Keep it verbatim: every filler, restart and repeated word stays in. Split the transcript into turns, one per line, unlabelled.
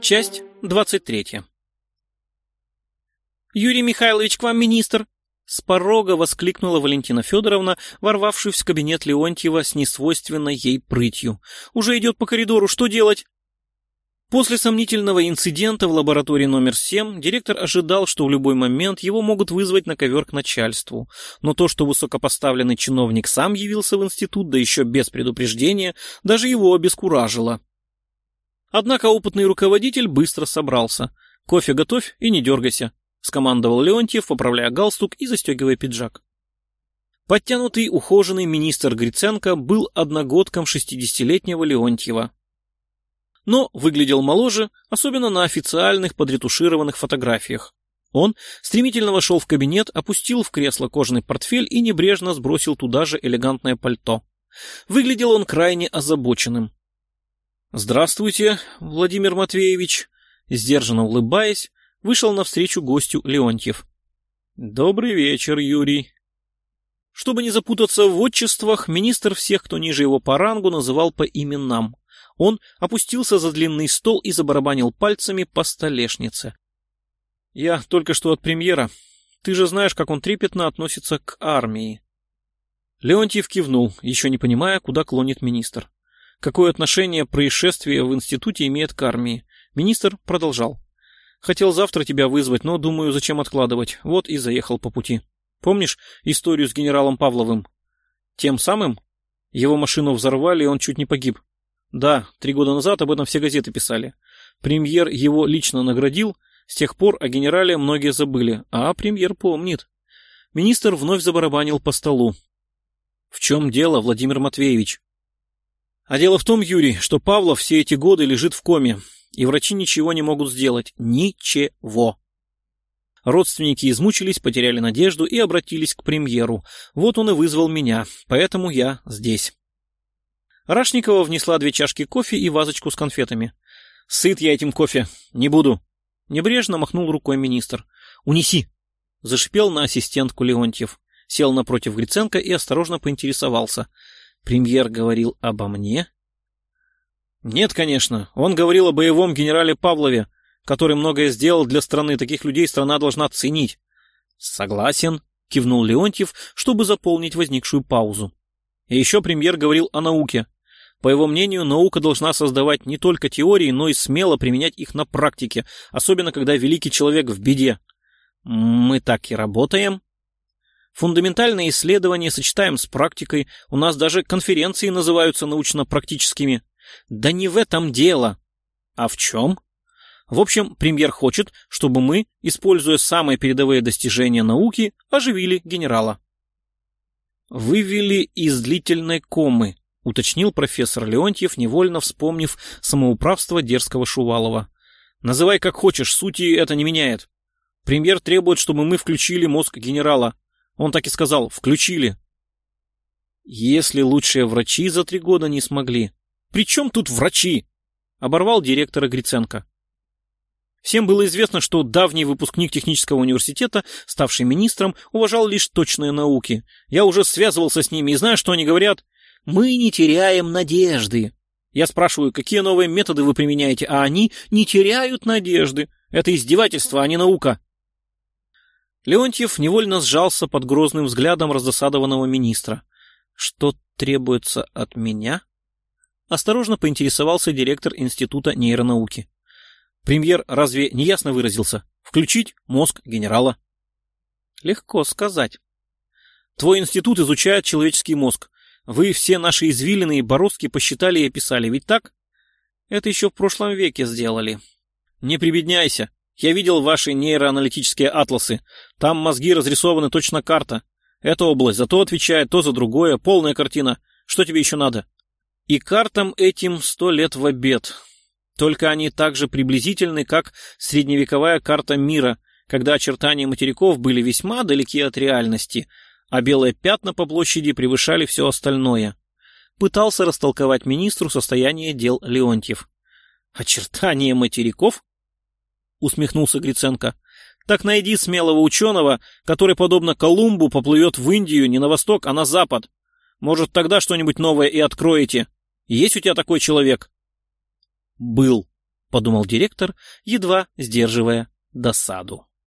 Часть двадцать третья. «Юрий Михайлович, к вам министр!» С порога воскликнула Валентина Федоровна, ворвавшись в кабинет Леонтьева с несвойственной ей прытью. «Уже идет по коридору, что делать?» После сомнительного инцидента в лаборатории номер семь директор ожидал, что в любой момент его могут вызвать на ковер к начальству. Но то, что высокопоставленный чиновник сам явился в институт, да еще без предупреждения, даже его обескуражило. Однако опытный руководитель быстро собрался. «Кофе готовь и не дергайся», — скомандовал Леонтьев, поправляя галстук и застегивая пиджак. Подтянутый, ухоженный министр Гриценко был одногодком шестидесятилетнего Леонтьева. Но выглядел моложе, особенно на официальных подретушированных фотографиях. Он стремительно вошел в кабинет, опустил в кресло кожаный портфель и небрежно сбросил туда же элегантное пальто. Выглядел он крайне озабоченным. «Здравствуйте, Владимир Матвеевич», — сдержанно улыбаясь, вышел навстречу гостю Леонтьев. «Добрый вечер, Юрий». Чтобы не запутаться в отчествах, министр всех, кто ниже его по рангу, называл по именам. Он опустился за длинный стол и забарабанил пальцами по столешнице. «Я только что от премьера. Ты же знаешь, как он трепетно относится к армии». Леонтьев кивнул, еще не понимая, куда клонит министр. Какое отношение происшествие в институте имеет к армии? Министр продолжал. «Хотел завтра тебя вызвать, но, думаю, зачем откладывать. Вот и заехал по пути. Помнишь историю с генералом Павловым? Тем самым? Его машину взорвали, и он чуть не погиб. Да, три года назад об этом все газеты писали. Премьер его лично наградил, с тех пор о генерале многие забыли, а премьер помнит». Министр вновь забарабанил по столу. «В чем дело, Владимир Матвеевич?» «А дело в том, Юрий, что Павлов все эти годы лежит в коме, и врачи ничего не могут сделать. Ничего». Родственники измучились, потеряли надежду и обратились к премьеру. Вот он и вызвал меня, поэтому я здесь. Рашникова внесла две чашки кофе и вазочку с конфетами. «Сыт я этим кофе. Не буду». Небрежно махнул рукой министр. «Унеси!» — зашипел на ассистентку Леонтьев. Сел напротив Гриценко и осторожно поинтересовался. «Премьер говорил обо мне?» «Нет, конечно. Он говорил о боевом генерале Павлове, который многое сделал для страны. Таких людей страна должна ценить». «Согласен», — кивнул Леонтьев, чтобы заполнить возникшую паузу. И еще премьер говорил о науке. По его мнению, наука должна создавать не только теории, но и смело применять их на практике, особенно когда великий человек в беде. Мы так и работаем. Фундаментальные исследования сочетаем с практикой, у нас даже конференции называются научно-практическими. Да не в этом дело. А в чем? В общем, премьер хочет, чтобы мы, используя самые передовые достижения науки, оживили генерала. «Вывели из длительной комы», — уточнил профессор Леонтьев, невольно вспомнив самоуправство дерзкого Шувалова. «Называй как хочешь, сути это не меняет. Премьер требует, чтобы мы включили мозг генерала. Он так и сказал, включили». «Если лучшие врачи за три года не смогли». «При чем тут врачи?» — оборвал директора Гриценко. Всем было известно, что давний выпускник технического университета, ставший министром, уважал лишь точные науки. Я уже связывался с ними и знаю, что они говорят. «Мы не теряем надежды». Я спрашиваю, какие новые методы вы применяете, а они не теряют надежды. Это издевательство, а не наука. Леонтьев невольно сжался под грозным взглядом раздосадованного министра. «Что требуется от меня?» Осторожно поинтересовался директор Института нейронауки. «Премьер разве не ясно выразился? Включить мозг генерала». «Легко сказать. Твой институт изучает человеческий мозг. Вы все наши извилины и бороздки посчитали и описали, ведь так? Это еще в прошлом веке сделали. Не прибедняйся. Я видел ваши нейроаналитические атласы. Там мозги разрисованы точно карта. Эта область за то отвечает, то за другое. Полная картина. Что тебе еще надо?» И картам этим сто лет в обед. Только они так же приблизительны, как средневековая карта мира, когда очертания материков были весьма далеки от реальности, а белые пятна по площади превышали все остальное. Пытался растолковать министру состояние дел Леонтьев. «Очертания материков?» — усмехнулся Гриценко. «Так найди смелого ученого, который, подобно Колумбу, поплывет в Индию не на восток, а на запад. Может, тогда что-нибудь новое и откроете. Есть у тебя такой человек?» «Был», подумал директор, едва сдерживая досаду.